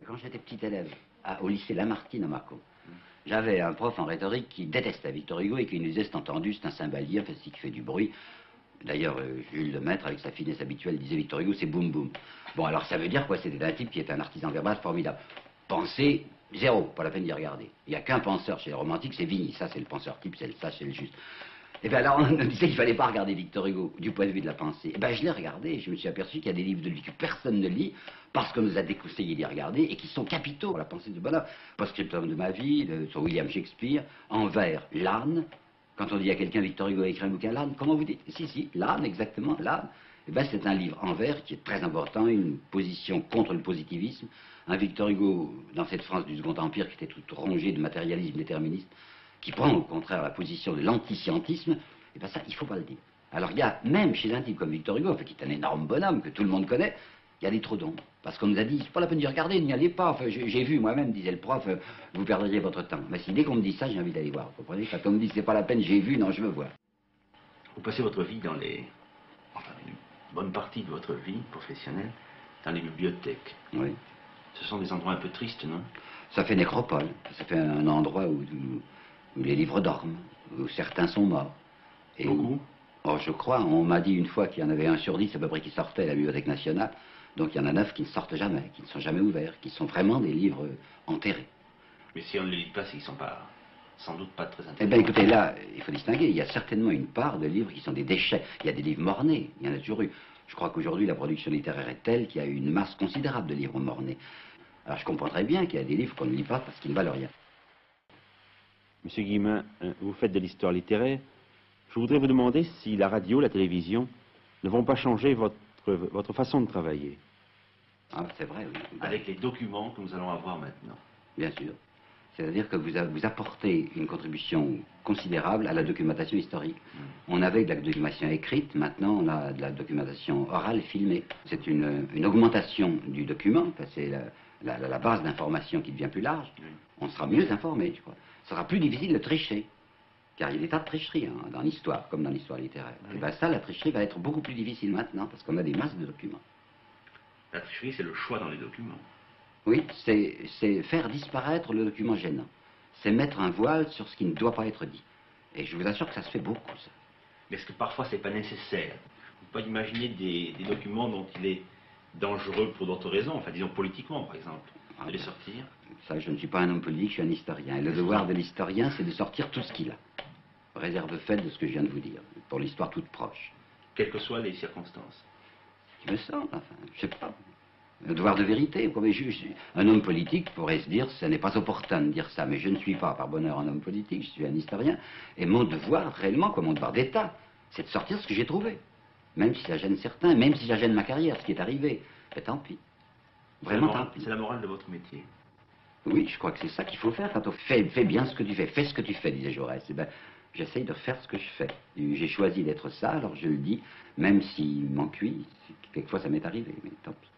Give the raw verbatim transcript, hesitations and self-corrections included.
Quand j'étais petit élève à, au lycée Lamartine à Mâcon, j'avais un prof en rhétorique qui détestait Victor Hugo et qui nous disait c'est entendu, c'est un cymbalier, enfin c'est qui fait du bruit. D'ailleurs, euh, Jules Lemaître, avec sa finesse habituelle, disait Victor Hugo c'est boum boum. Bon, alors ça veut dire quoi? C'était un type qui est un artisan verbal formidable. Pensée, zéro, pas la peine d'y regarder. Il n'y a qu'un penseur chez les romantiques, c'est Vigny. Ça, c'est le penseur type, c'est le sage, c'est le juste. Et bien là, on nous disait qu'il ne fallait pas regarder Victor Hugo du point de vue de la pensée. Et bien je l'ai regardé et je me suis aperçu qu'il y a des livres de lui que personne ne lit parce qu'on nous a déconseillé d'y regarder et qui sont capitaux pour la pensée de bonheur. Post-scriptum de ma vie, de, sur William Shakespeare, Envers, l'âne. Quand on dit à quelqu'un Victor Hugo a écrit un bouquin, l'âne, comment vous dites? Si, si, l'âne, exactement, l'âne. Et bien c'est un livre Envers qui est très important, une position contre le positivisme. Un Victor Hugo, dans cette France du Second Empire qui était toute rongée de matérialisme déterministe, qui prend au contraire la position de l'antiscientisme, et bien ça, il ne faut pas le dire. Alors il y a, même chez un type comme Victor Hugo, enfin, qui est un énorme bonhomme que tout le monde connaît, il y a des trous d'ombre. Parce qu'on nous a dit, c'est pas la peine d'y regarder, n'y allez pas. Enfin, j'ai vu moi-même, disait le prof, euh, vous perdriez votre temps. Mais si dès qu'on me dit ça, j'ai envie d'aller voir. Vous comprenez? Quand on me dit, c'est pas la peine, j'ai vu, non, je veux voir. Vous passez votre vie dans les... Enfin, une bonne partie de votre vie professionnelle dans les bibliothèques. Oui. Ce sont des endroits un peu tristes, non? Ça fait nécropole. Ça fait un endroit où, où, où les livres dorment, où certains sont morts. Et Beaucoup où, oh, je crois, on m'a dit une fois qu'il y en avait un sur dix à peu près qui sortait à la Bibliothèque nationale. Donc il y en a neuf qui ne sortent jamais, qui ne sont jamais ouverts, qui sont vraiment des livres enterrés. Mais si on ne les lit pas, c'est qu'ils ne sont pas, sans doute pas très intéressants. Eh bien écoutez, là, il faut distinguer, il y a certainement une part de livres qui sont des déchets. Il y a des livres mornés, il y en a toujours eu. Je crois qu'aujourd'hui la production littéraire est telle qu'il y a une masse considérable de livres mornés. Alors je comprends très bien qu'il y a des livres qu'on ne lit pas parce qu'ils ne valent rien. Monsieur Guillemin, vous faites de l'histoire littéraire. Je voudrais vous demander si la radio, la télévision ne vont pas changer votre, votre façon de travailler. Ah, c'est vrai, oui. Avec les documents que nous allons avoir maintenant. Bien sûr. C'est-à-dire que vous, a, vous apportez une contribution considérable à la documentation historique. Mm. On avait de la documentation écrite, maintenant on a de la documentation orale filmée. C'est une, une augmentation du document, c'est la, la, la base d'information qui devient plus large. Mm. On sera mieux informé, je crois. Ce sera plus difficile de tricher, car il y a des tas de tricheries hein, dans l'histoire, comme dans l'histoire littéraire. Mm. Et bien ça, la tricherie va être beaucoup plus difficile maintenant, parce qu'on a des masses de documents. La tricherie, c'est le choix dans les documents. Oui, c'est faire disparaître le document gênant. C'est mettre un voile sur ce qui ne doit pas être dit. Et je vous assure que ça se fait beaucoup, ça. Mais est-ce que parfois c'est pas nécessaire? Vous pouvez pas imaginer des, des documents dont il est dangereux pour d'autres raisons, enfin disons politiquement par exemple, ah, de les sortir? Ça, je ne suis pas un homme politique, je suis un historien. Et le devoir de l'historien, c'est de sortir tout ce qu'il a. Réserve faite de ce que je viens de vous dire, pour l'histoire toute proche. Quelles que soient les circonstances. Il me semble, enfin, je sais pas. Un devoir de vérité. Comme je, je, un homme politique pourrait se dire, ce n'est pas opportun de dire ça, mais je ne suis pas, par bonheur, un homme politique, je suis un historien, et mon devoir, réellement, comme mon devoir d'État, c'est de sortir ce que j'ai trouvé. Même si ça gêne certains, même si ça gêne ma carrière, ce qui est arrivé. Mais tant pis. Vraiment tant pis. C'est la morale de votre métier. Oui, je crois que c'est ça qu'il faut faire quand on fait, fais bien ce que tu fais, fais ce que tu fais, disait Jaurès. Eh ben, j'essaye de faire ce que je fais. J'ai choisi d'être ça, alors je le dis, même s'il m'en cuit, quelquefois ça m'est arrivé, mais tant pis.